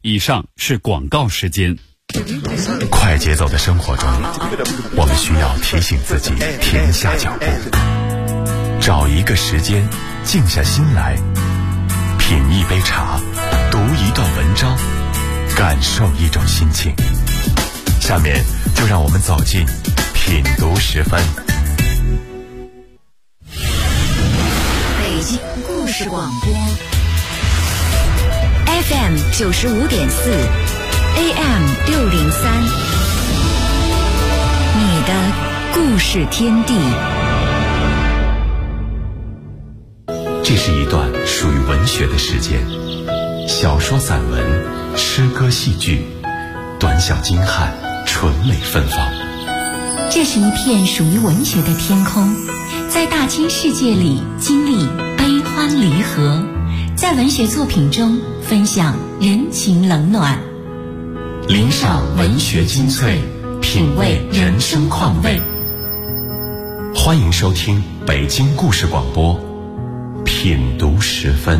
以上是广告时间。 快节奏的生活中，我们需要提醒自己停下脚步，找一个时间静下心来，品一杯茶，读一段文章，感受一种心情。下面就让我们走进品读10分。 北京故事广播 FM 95.4 AM 603，你的故事天地。 这是一段属于文学的时间，小说、散文、诗歌、戏剧，短小精悍，纯美芬芳。 这是一片属于文学的天空，在大千世界里经历悲欢离合，在文学作品中分享人情冷暖， 领赏文学精粹，品味人生况味。欢迎收听北京故事广播品读10分。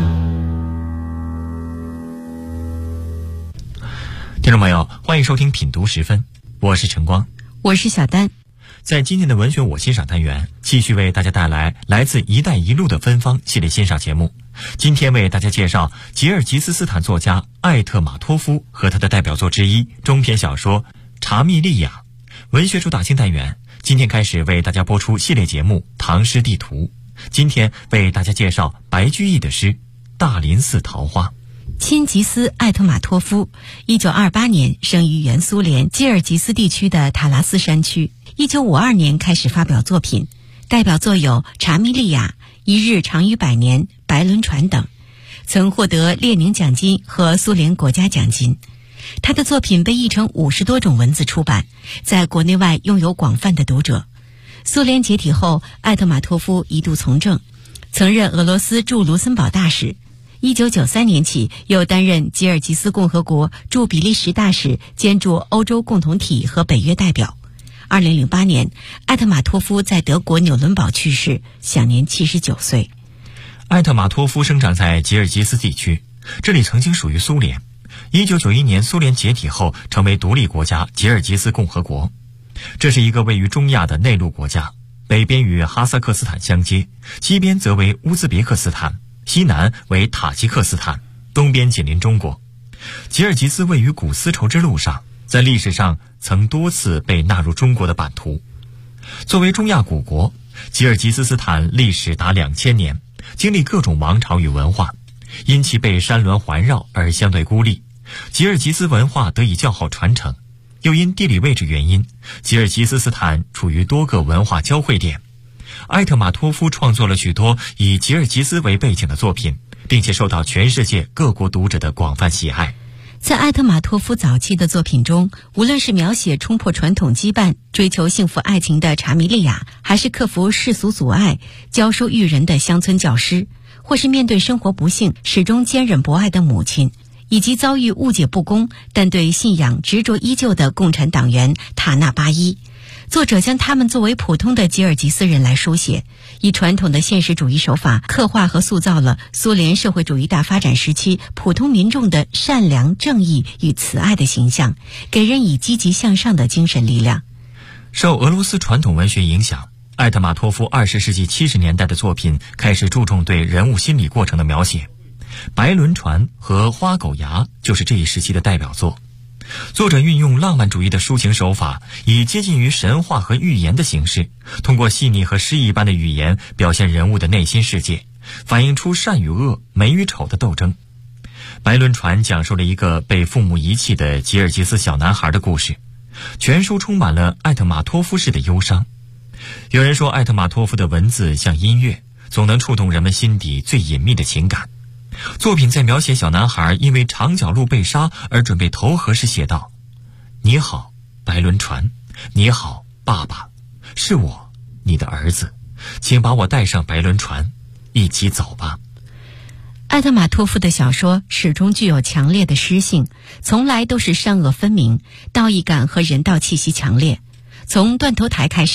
听众朋友，欢迎收听品读10分，我是晨光， 我是小丹。 在今天的文学我欣赏单元，继续为大家带来来自一带一路的芬芳系列欣赏节目。今天为大家介绍吉尔吉斯斯坦作家艾特马托夫和他的代表作之一中篇小说《查密利亚》。文学主打新单元今天开始为大家播出系列节目《唐诗地图》。今天为大家介绍白居易的诗《大林寺桃花》。 钦吉斯·艾特马托夫1928年生于原苏联吉尔吉斯地区的塔拉斯山区。1952年开始发表作品，代表作有《查密利亚》、《一日长于百年》、《白轮船》等，曾获得列宁奖金和苏联国家奖金。他的作品被译成50多种文字出版，在国内外拥有广泛的读者。苏联解体后，艾特马托夫一度从政，曾任俄罗斯驻卢森堡大使。1993年起，又担任吉尔吉斯共和国驻比利时大使兼驻欧洲共同体和北约代表。2008年，艾特马托夫在德国纽伦堡去世，享年79岁。 艾特马托夫生长在吉尔吉斯地区，这里曾经属于苏联。1991年苏联解体后，成为独立国家吉尔吉斯共和国。这是一个位于中亚的内陆国家，北边与哈萨克斯坦相接，西边则为乌兹别克斯坦，西南为塔吉克斯坦，东边紧邻中国。吉尔吉斯位于古丝绸之路上，在历史上曾多次被纳入中国的版图。作为中亚古国，吉尔吉斯斯坦历史达2000年，经历各种王朝与文化，因其被山峦环绕而相对孤立，吉尔吉斯文化得以较好传承。又因地理位置原因，吉尔吉斯斯坦处于多个文化交汇点。艾特马托夫创作了许多以吉尔吉斯为背景的作品，并且受到全世界各国读者的广泛喜爱。 在艾特马托夫早期的作品中，无论是描写冲破传统羁绊、追求幸福爱情的查米利亚，还是克服世俗阻碍、教书育人的乡村教师，或是面对生活不幸始终坚忍博爱的母亲，以及遭遇误解不公但对信仰执着依旧的共产党员塔纳巴伊，作者将他们作为普通的吉尔吉斯人来书写，以传统的现实主义手法刻画和塑造了苏联社会主义大发展时期普通民众的善良、正义与慈爱的形象，给人以积极向上的精神力量。 受俄罗斯传统文学影响，艾特马托夫20世纪70年代的作品开始注重对人物心理过程的描写。白轮船和花狗牙就是这一时期的代表作。作者运用浪漫主义的抒情手法，以接近于神话和寓言的形式，通过细腻和诗意般的语言表现人物的内心世界，反映出善与恶、美与丑的斗争。白轮船讲述了一个被父母遗弃的吉尔吉斯小男孩的故事，全书充满了艾特马托夫式的忧伤。有人说，艾特马托夫的文字像音乐，总能触动人们心底最隐秘的情感。作品在描写小男孩因为长脚鹿被杀而准备投河时写道：你好，白轮船，你好，爸爸，是我，你的儿子，请把我带上白轮船，一起走吧。 艾特马托夫的小说始终具有强烈的诗性，从来都是善恶分明，道义感和人道气息强烈。从断头台开始，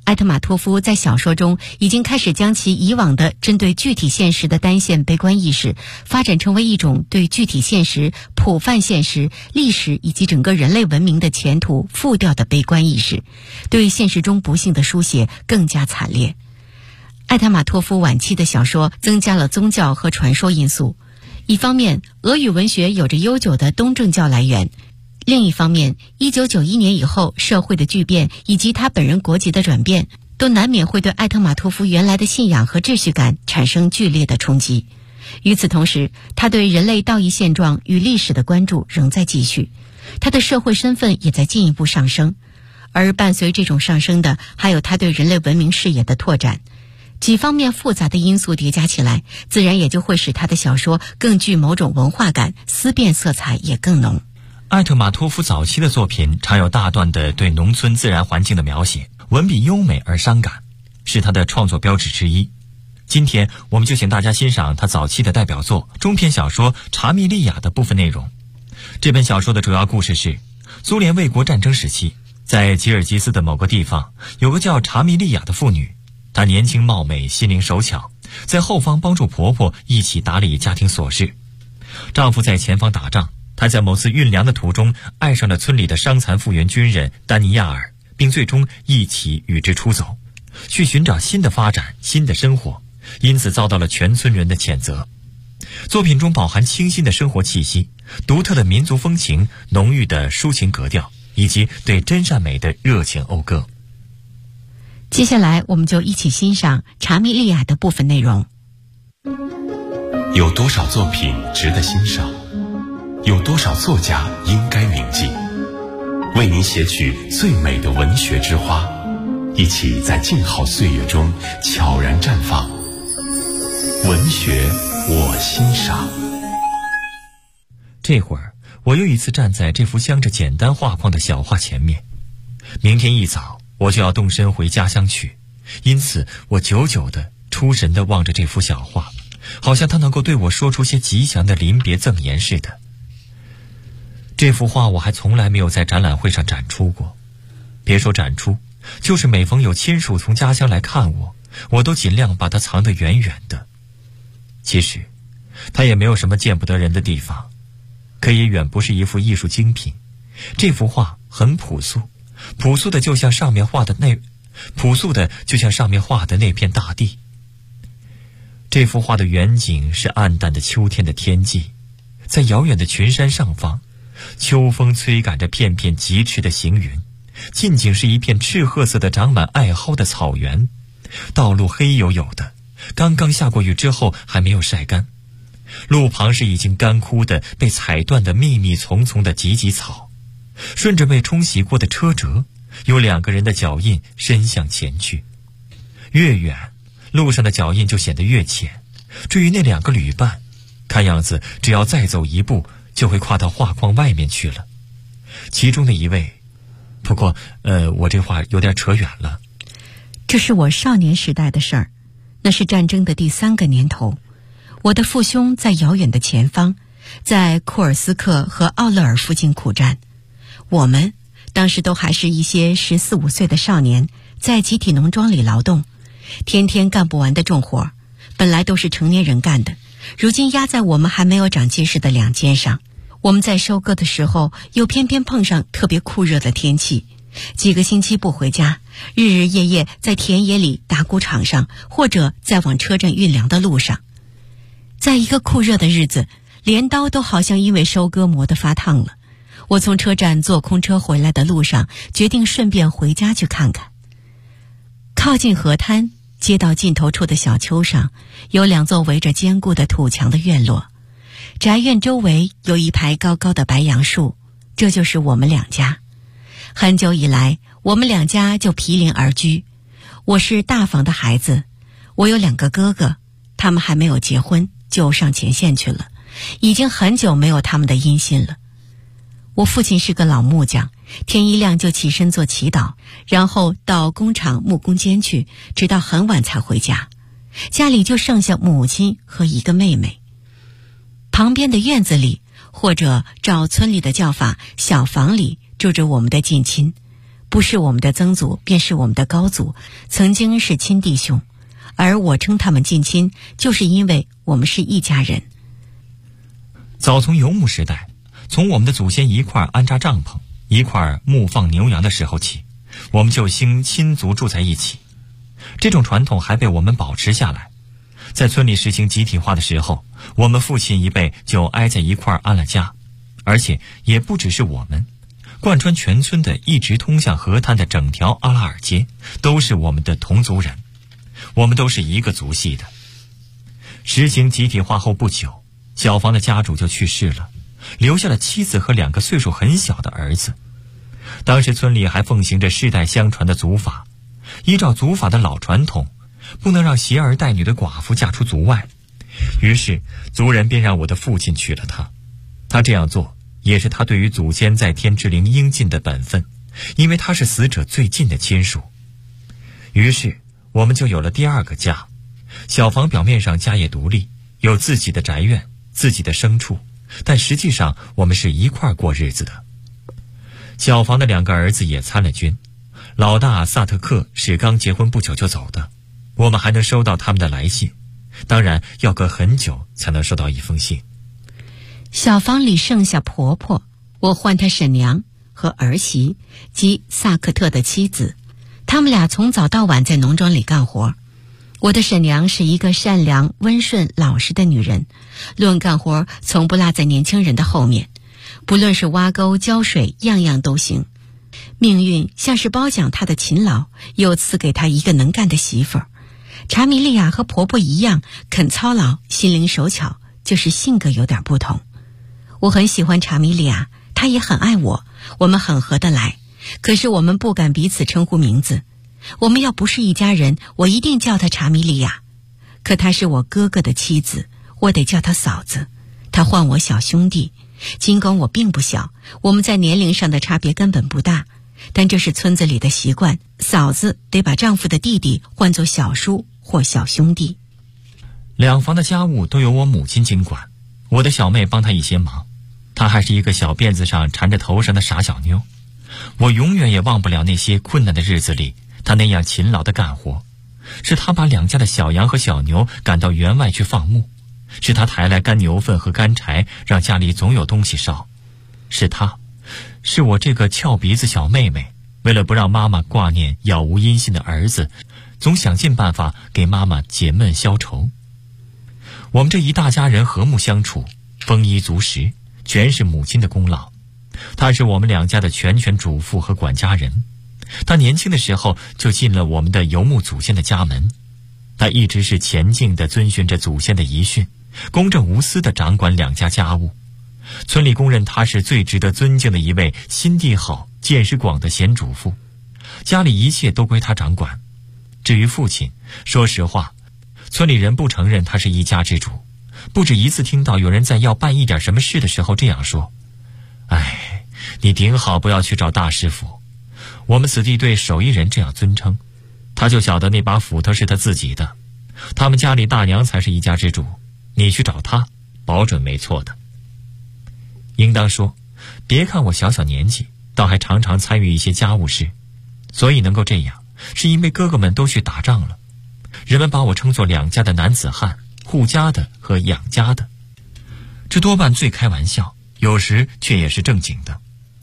艾特马托夫在小说中已经开始将其以往的针对具体现实的单线悲观意识发展成为一种对具体现实、普泛现实、历史以及整个人类文明的前途复调的悲观意识，对现实中不幸的书写更加惨烈。艾特马托夫晚期的小说增加了宗教和传说因素，一方面俄语文学有着悠久的东正教来源，另一方面1991年以后社会的巨变以及他本人国籍的转变，都难免会对艾特马托夫原来的信仰和秩序感产生剧烈的冲击。与此同时，他对人类道义现状与历史的关注仍在继续，他的社会身份也在进一步上升，而伴随这种上升的还有他对人类文明视野的拓展。几方面复杂的因素叠加起来，自然也就会使他的小说更具某种文化感，思辨色彩也更浓。 艾特马托夫早期的作品常有大段的对农村自然环境的描写，文笔优美而伤感，是他的创作标志之一。今天我们就请大家欣赏他早期的代表作中篇小说《查米利亚》的部分内容。这本小说的主要故事是，苏联卫国战争时期，在吉尔吉斯的某个地方，有个叫查米利亚的妇女，她年轻貌美，心灵手巧，在后方帮助婆婆一起打理家庭琐事。丈夫在前方打仗，她在某次运粮的途中爱上了村里的伤残复员军人丹尼亚尔，并最终一起与之出走，去寻找新的发展、新的生活，因此遭到了全村人的谴责。作品中饱含清新的生活气息，独特的民族风情，浓郁的抒情格调，以及对真善美的热情讴歌。 接下来我们就一起欣赏《查米利亚》的部分内容。 有多少作品值得欣赏？有多少作家应该铭记？为您写取最美的文学之花，一起在静好岁月中悄然绽放。文学我欣赏。 这会儿我又一次站在这幅镶着简单画框的小画前面，明天一早我就要动身回家乡去，因此我久久地出神地望着这幅小画，好像它能够对我说出些吉祥的临别赠言似的。这幅画我还从来没有在展览会上展出过，别说展出，就是每逢有亲属从家乡来看我都尽量把它藏得远远的。其实它也没有什么见不得人的地方，可也远不是一幅艺术精品。这幅画很朴素，朴素的就像上面画的那片大地。这幅画的远景是暗淡的秋天的天际，在遥远的群山上方，秋风催赶着片片疾驰的行云，近景是一片赤褐色的长满艾蒿的草原，道路黑黝黝的，刚刚下过雨之后还没有晒干，路旁是已经干枯的被踩断的密密丛丛的芨芨草，顺着被冲洗过的车辙，有2个人的脚印伸向前去，越远路上的脚印就显得越浅。至于那2个旅伴，看样子只要再走一步就会跨到画框外面去了。其中的一位，不过我这话有点扯远了。 这是我少年时代的事儿，那是战争的第3个年头。我的父兄在遥远的前方，在库尔斯克和奥勒尔附近苦战。我们当时都还是一些14、15岁的少年，在集体农庄里劳动，天天干不完的重活，本来都是成年人干的，如今压在我们还没有长结实的2肩上。我们在收割的时候，又偏偏碰上特别酷热的天气，几个星期不回家，日日夜夜在田野里、打谷场上，或者在往车站运粮的路上。在一个酷热的日子，镰刀都好像因为收割磨得发烫了。我从车站坐空车回来的路上，决定顺便回家去看看。靠近河滩，街道尽头处的小丘上，有2座围着坚固的土墙的院落，宅院周围有一排高高的白杨树，这就是我们2家。很久以来，我们2家就毗邻而居。我是大房的孩子，我有2个哥哥，他们还没有结婚就上前线去了，已经很久没有他们的音信了。我父亲是个老木匠，天一亮就起身做祈祷，然后到工厂木工间去，直到很晚才回家。家里就剩下母亲和1个妹妹。旁边的院子里，或者照村里的叫法，小房里住着我们的近亲， 不是我们的曾祖，便是我们的高祖，曾经是亲弟兄，而我称他们近亲，就是因为我们是一家人。 早从游牧时代，从我们的祖先一块安扎帐篷，一块牧放牛羊的时候起，我们就兴亲族住在一起。这种传统还被我们保持下来。在村里实行集体化的时候，我们父亲一辈就挨在一块安了家，而且也不只是我们，贯穿全村的一直通向河滩的整条阿拉尔街都是我们的同族人，我们都是一个族系的。实行集体化后不久，小房的家主就去世了，留下了妻子和2个岁数很小的儿子。当时村里还奉行着世代相传的族法，依照族法的老传统，不能让携儿带女的寡妇嫁出族外，于是族人便让我的父亲娶了她。他这样做也是他对于祖先在天之灵应尽的本分，因为他是死者最近的亲属。于是我们就有了第2个家。小房表面上家业独立，有自己的宅院，自己的牲畜，但实际上我们是一块过日子的。小房的2个儿子也参了军，老大萨特克是刚结婚不久就走的，我们还能收到他们的来信，当然要隔很久才能收到一封信。 小房里剩下婆婆，我唤她婶娘和儿媳，即萨克特的妻子。他们俩从早到晚在农庄里干活。我的婶娘是一个善良、温顺、老实的女人，论干活从不落在年轻人的后面，不论是挖沟、浇水，样样都行。命运像是褒奖她的勤劳，又赐给她一个能干的媳妇儿。查米利亚和婆婆一样，肯操劳，心灵手巧，就是性格有点不同。我很喜欢查米利亚，她也很爱我，我们很合得来，可是我们不敢彼此称呼名字。我们要不是一家人，我一定叫她查米利亚，可她是我哥哥的妻子，我得叫她嫂子。她唤我小兄弟，尽管我并不小，我们在年龄上的差别根本不大，但这是村子里的习惯，嫂子得把丈夫的弟弟唤作小叔或小兄弟。 2房的家务都由我母亲经管，我的小妹帮她一些忙。她还是一个小辫子上缠着头上的傻小妞，我永远也忘不了那些困难的日子里她那样勤劳的干活。是她把2家的小羊和小牛赶到园外去放牧，是她抬来干牛粪和干柴，让家里总有东西烧。是我这个翘鼻子小妹妹，为了不让妈妈挂念杳无音信的儿子，总想尽办法给妈妈解闷消愁。我们这一大家人和睦相处，丰衣足食，全是母亲的功劳。她是我们2家的全权主妇和管家人。她年轻的时候就进了我们的游牧祖先的家门，她一直是虔敬地遵循着祖先的遗训，公正无私地掌管2家家务。村里公认她是最值得尊敬的一位心地好、见识广的贤主妇，家里一切都归她掌管。至于父亲，说实话，村里人不承认他是一家之主，不止一次听到有人在要办一点什么事的时候这样说：哎，你顶好不要去找大师傅。我们此地对手艺人这样尊称，他就晓得那把斧头是他自己的，他们家里大娘才是一家之主，你去找他，保准没错的。应当说，别看我小小年纪，倒还常常参与一些家务事，所以能够这样，是因为哥哥们都去打仗了。人们把我称作2家的男子汉，护家的和养家的，这多半最开玩笑，有时却也是正经的。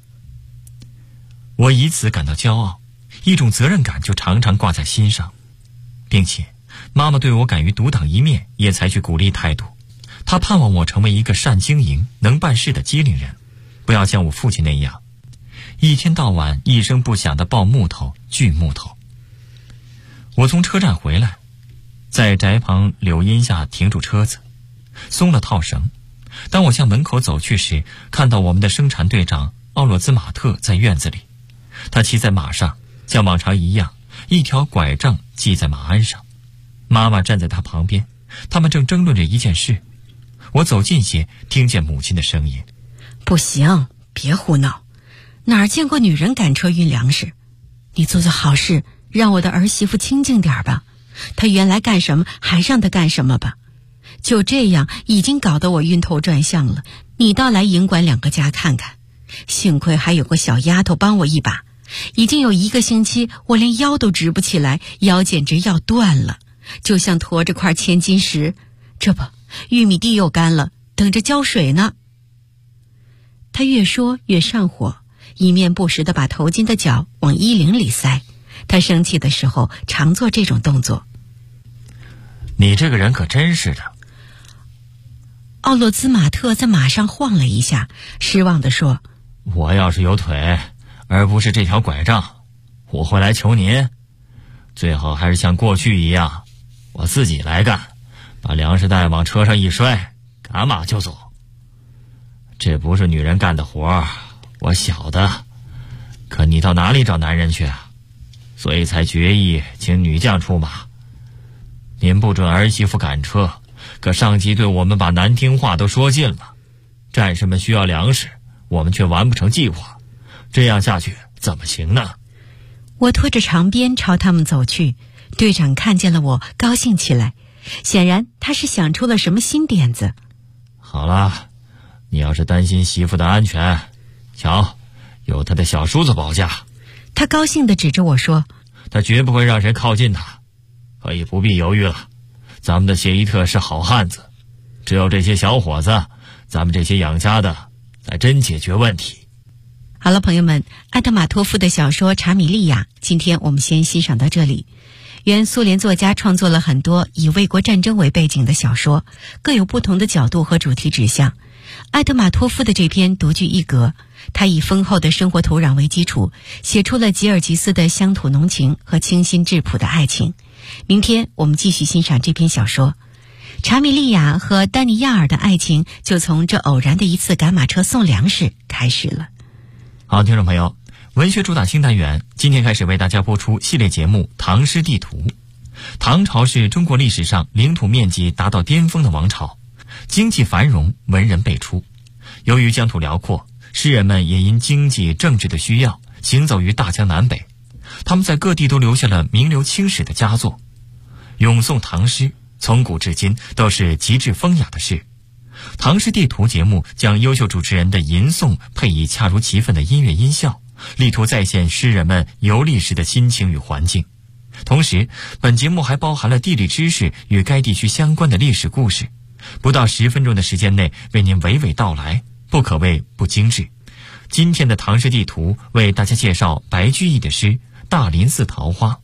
我以此感到骄傲，一种责任感就常常挂在心上，并且妈妈对我敢于独当一面也采取鼓励态度。她盼望我成为一个善经营、能办事的机灵人，不要像我父亲那样，一天到晚一声不响地抱木头、锯木头。我从车站回来，在宅旁柳荫下停住车子，松了套绳。当我向门口走去时，看到我们的生产队长奥洛兹马特在院子里。他骑在马上，像往常一样，一条拐杖系在马鞍上。妈妈站在他旁边，他们正争论着一件事。我走近些，听见母亲的声音： 不行，别胡闹，哪儿见过女人赶车运粮食？你做做好事，让我的儿媳妇清静点吧。她原来干什么，还让她干什么吧。就这样，已经搞得我晕头转向了。你倒来营管2个家看看，幸亏还有个小丫头帮我一把， 已经有1个星期，我连腰都直不起来，腰简直要断了，就像驮着块千斤石。这不，玉米地又干了，等着浇水呢。他越说越上火，一面不时地把头巾的角往衣领里塞。他生气的时候常做这种动作。 你这个人可真是的。 奥洛兹马特在马上晃了一下，失望地说： 我要是有腿，而不是这条拐杖，我会来求您。最好还是像过去一样，我自己来干，把粮食袋往车上一摔，赶马就走。这不是女人干的活，我晓得。可你到哪里找男人去啊？所以才决议请女将出马。您不准儿媳妇赶车，可上级对我们把难听话都说尽了。战士们需要粮食，我们却完不成计划，这样下去怎么行呢？ 我拖着长鞭朝他们走去，队长看见了我，高兴起来，显然他是想出了什么新点子。 好了，你要是担心媳妇的安全，瞧，有他的小叔子保驾。 他高兴地指着我说： 他绝不会让谁靠近他，可以不必犹豫了。咱们的谢伊特是好汉子，只有这些小伙子，咱们这些养家的才真解决问题。 好了，朋友们，艾特马托夫的小说《查米利亚》，今天我们先欣赏到这里。原苏联作家创作了很多以卫国战争为背景的小说，各有不同的角度和主题指向。艾特马托夫的这篇独具一格，他以丰厚的生活土壤为基础，写出了吉尔吉斯的乡土浓情和清新质朴的爱情。明天我们继续欣赏这篇小说。查米利亚和丹尼亚尔的爱情就从这偶然的一次赶马车送粮食开始了。 好，听众朋友，文学主打新单元今天开始为大家播出系列节目《唐诗地图》。唐朝是中国历史上领土面积达到巅峰的王朝，经济繁荣，文人辈出。由于疆土辽阔，诗人们也因经济政治的需要行走于大江南北，他们在各地都留下了名留青史的佳作。咏颂唐诗从古至今都是极致风雅的事。唐诗地图节目将优秀主持人的吟诵配以恰如其分的音乐音效，力图再现诗人们游历时的心情与环境。同时，本节目还包含了地理知识与该地区相关的历史故事，不到10分钟的时间内为您娓娓道来，不可谓不精致。今天的唐诗地图为大家介绍白居易的诗《大林寺桃花》。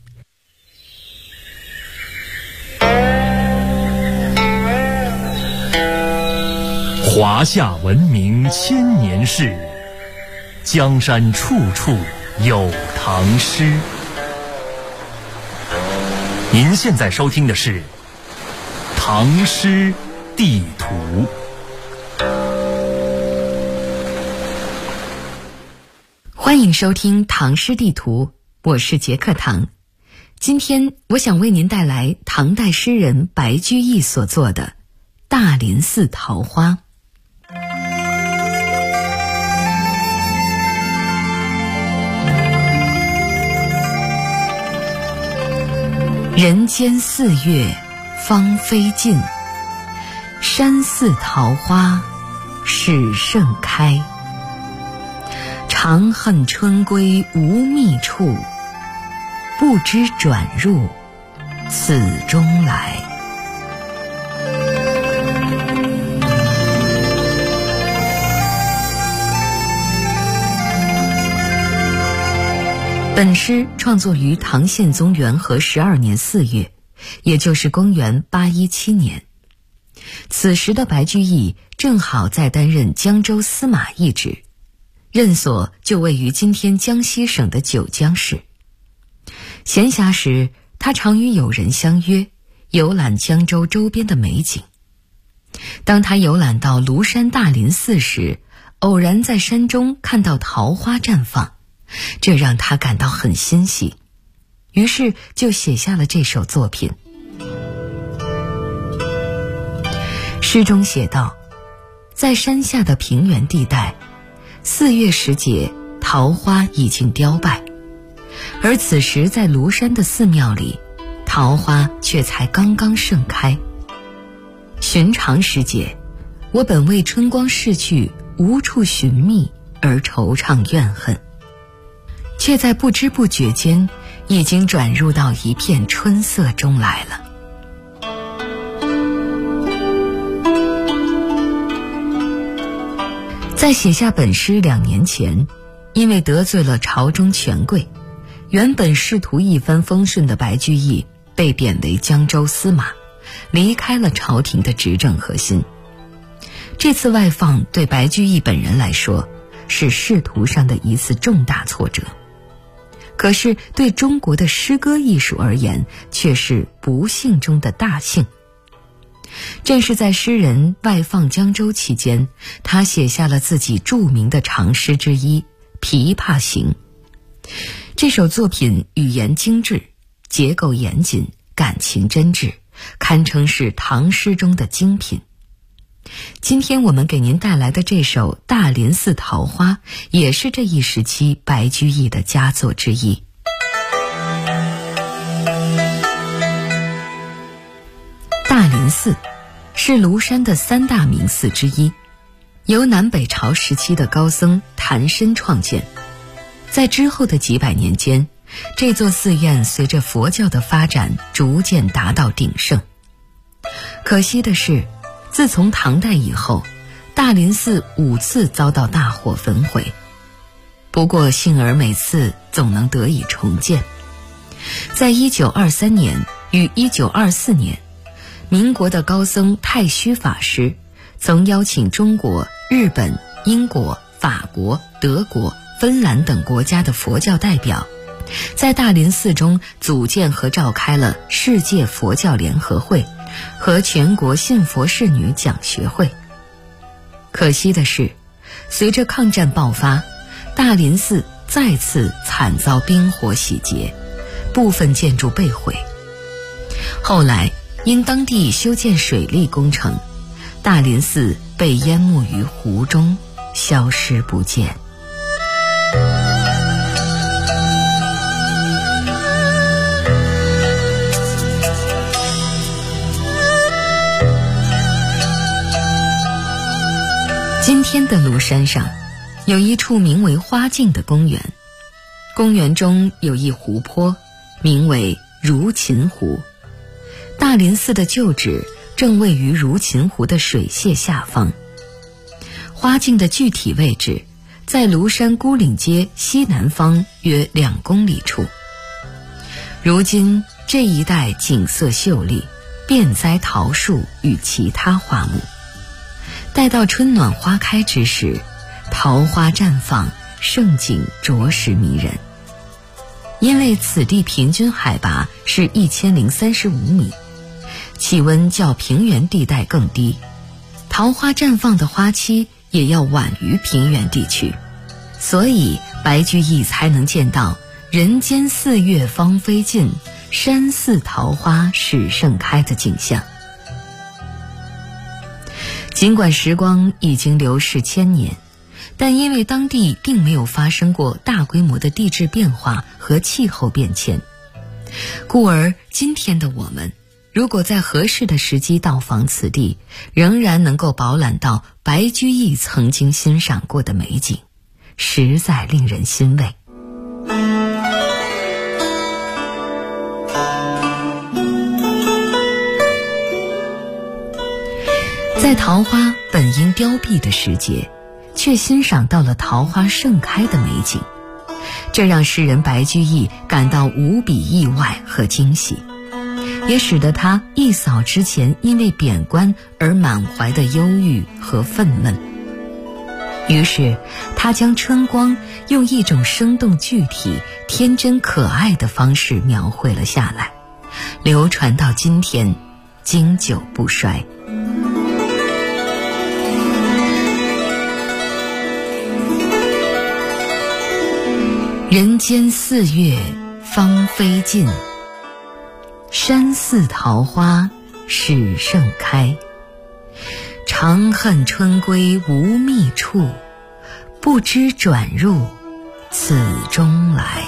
华夏文明千年事，江山处处有唐诗。您现在收听的是《唐诗地图》。 欢迎收听《唐诗地图》，我是杰克唐。今天我想为您带来唐代诗人白居易所作的《大林寺桃花》。人间四月芳菲尽，山寺桃花始盛开。长恨春归无觅处，不知转入此中来。本诗创作于唐宪宗元和12年4月，也就是公元817年。此时的白居易正好在担任江州司马一职，任所就位于今天江西省的九江市。闲暇时，他常与友人相约，游览江州周边的美景。当他游览到庐山大林寺时，偶然在山中看到桃花绽放，这让他感到很欣喜，于是就写下了这首作品。诗中写道，在山下的平原地带，4月时节，桃花已经凋败，而此时在庐山的寺庙里，桃花却才刚刚盛开。寻常时节，我本为春光逝去，无处寻觅而惆怅怨恨， 却在不知不觉间已经转入到一片春色中来了。在写下本诗2年前，因为得罪了朝中权贵，原本仕途一帆风顺的白居易被贬为江州司马，离开了朝廷的执政核心。这次外放对白居易本人来说是仕途上的一次重大挫折，可是对中国的诗歌艺术而言却是不幸中的大幸。正是在诗人外放江州期间，他写下了自己著名的长诗之一《琵琶行》。这首作品语言精致，结构严谨，感情真挚，堪称是唐诗中的精品。今天我们给您带来的这首《大林寺桃花》也是这一时期白居易的佳作之一。大林寺是庐山的3大名寺之一，由南北朝时期的高僧谭参创建。在之后的几百年间，这座寺院随着佛教的发展逐渐达到鼎盛。可惜的是，自从唐代以后，大林寺5次遭到大火焚毁，不过幸而每次总能得以重建。在1923年与1924年，民国的高僧太虚法师曾邀请中国、日本、英国、法国、德国、芬兰等国家的佛教代表，在大林寺中组建和召开了世界佛教联合会和全国信佛侍女讲学会。可惜的是，随着抗战爆发，大林寺再次惨遭兵火洗劫，部分建筑被毁。后来因当地修建水利工程，大林寺被淹没于湖中，消失不见。今天的庐山上有一处名为花径的公园，公园中有一湖泊，名为如琴湖。大林寺的旧址正位于如琴湖的水榭下方。花径的具体位置在庐山孤岭街西南方约2公里处。如今这一带景色秀丽，遍栽桃树与其他花木。待到春暖花开之时，桃花绽放，盛景着实迷人。因为此地平均海拔是1035米，气温较平原地带更低，桃花绽放的花期也要晚于平原地区，所以白居易才能见到人间4月芳菲尽，山寺桃花始盛开的景象。尽管时光已经流逝1000年，但因为当地并没有发生过大规模的地质变化和气候变迁，故而今天的我们如果在合适的时机到访此地，仍然能够饱览到白居易曾经欣赏过的美景，实在令人欣慰。在桃花本应凋敝的时节，却欣赏到了桃花盛开的美景，这让诗人白居易感到无比意外和惊喜，也使得他一扫之前因为贬官而满怀的忧郁和愤懑。于是他将春光用一种生动具体、天真可爱的方式描绘了下来，流传到今天，经久不衰。人间4月芳菲尽，山寺桃花始盛开。长恨春归无觅处，不知转入此中来。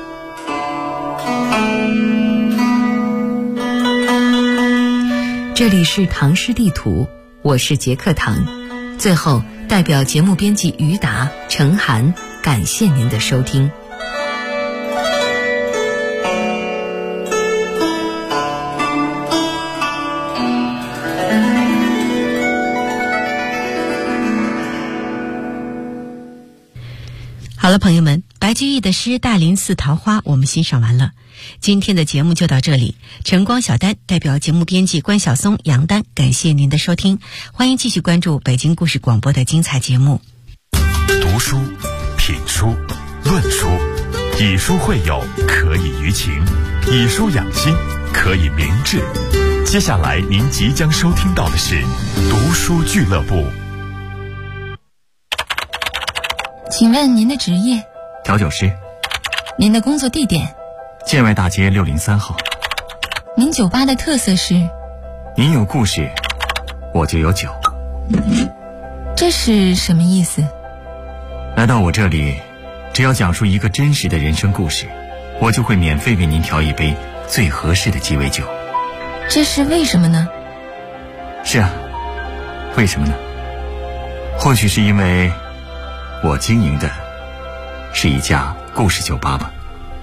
这里是唐诗地图，我是杰克唐。最后代表节目编辑于达、程涵，感谢您的收听。 好了，朋友们，白居易的诗《大林寺桃花》我们欣赏完了。今天的节目就到这里，晨光小丹代表节目编辑关晓松、杨丹，感谢您的收听，欢迎继续关注北京故事广播的精彩节目。 读书、品书、论书，以书会友，可以娱情；以书养心，可以明志。接下来您即将收听到的是读书俱乐部。 请问您的职业？ 调酒师。 您的工作地点？ 建外大街603号。 您酒吧的特色是？ 您有故事，我就有酒。 这是什么意思？ 来到我这里，只要讲述一个真实的人生故事，我就会免费为您调一杯最合适的鸡尾酒。 这是为什么呢？ 是啊，为什么呢？或许是因为我经营的是一家故事酒吧吧。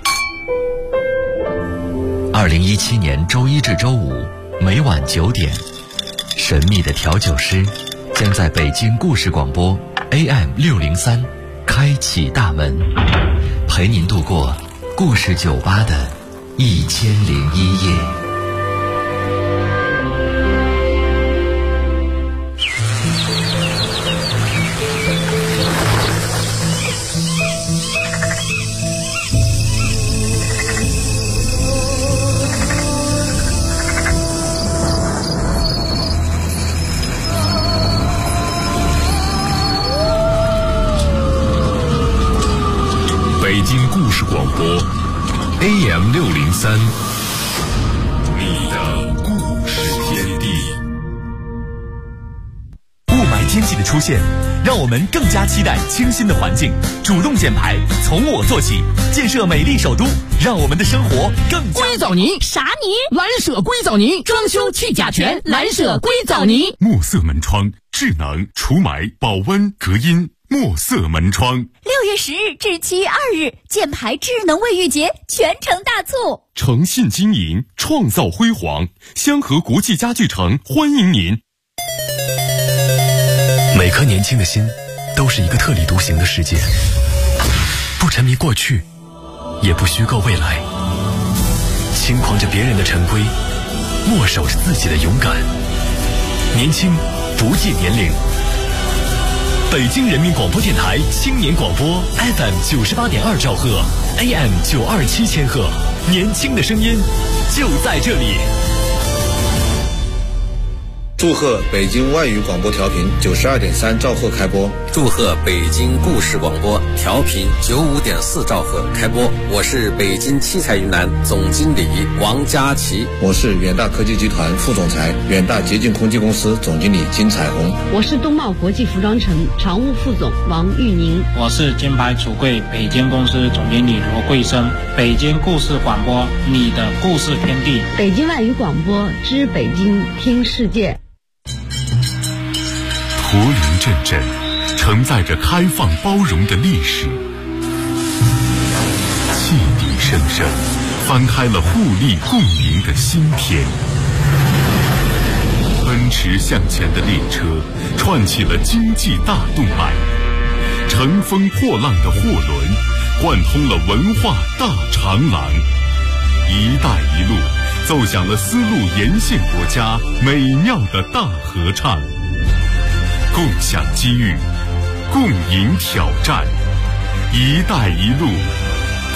2017年周一至周五每晚9点，神秘的调酒师将在北京故事广播 AM603 开启大门，陪您度过故事酒吧的1001夜。 北京故事广播 AM603， 你的故事天地。雾霾天气的出现，让我们更加期待清新的环境。主动减排，从我做起，建设美丽首都，让我们的生活更加。 硅藻泥啥泥？蓝舍硅藻泥，装修去甲醛，蓝舍硅藻泥。 墨色门窗，智能除霾、保温、隔音。墨色门窗 6月10日至7月2日，箭牌智能卫浴节全城大促， 诚信经营，创造辉煌。香河国际家具城欢迎您。每颗年轻的心都是一个特立独行的世界，不沉迷过去，也不虚构未来，轻狂着别人的陈规，默守着自己的勇敢。年轻不计年龄。北京人民广播电台青年广播 FM98.2兆赫 AM927千赫，年轻的声音就在这里。 祝贺北京外语广播调频92.3兆赫开播， 祝贺北京故事广播调频95.4兆赫开播。我是北京七彩云南总经理王佳琪， 我是远大科技集团副总裁、远大洁净空气公司总经理金彩虹， 我是东茂国际服装城常务副总王玉宁， 我是金牌橱柜北京公司总经理罗桂生。北京故事广播，你的故事天地。 北京外语广播知北京听世界。 驼铃阵阵，承载着开放包容的历史，汽笛声声，翻开了互利共赢的新篇。奔驰向前的列车，串起了经济大动脉；乘风破浪的货轮，贯通了文化大长廊。一带一路，奏响了丝路沿线国家美妙的大合唱。共享机遇，共赢挑战，一带一路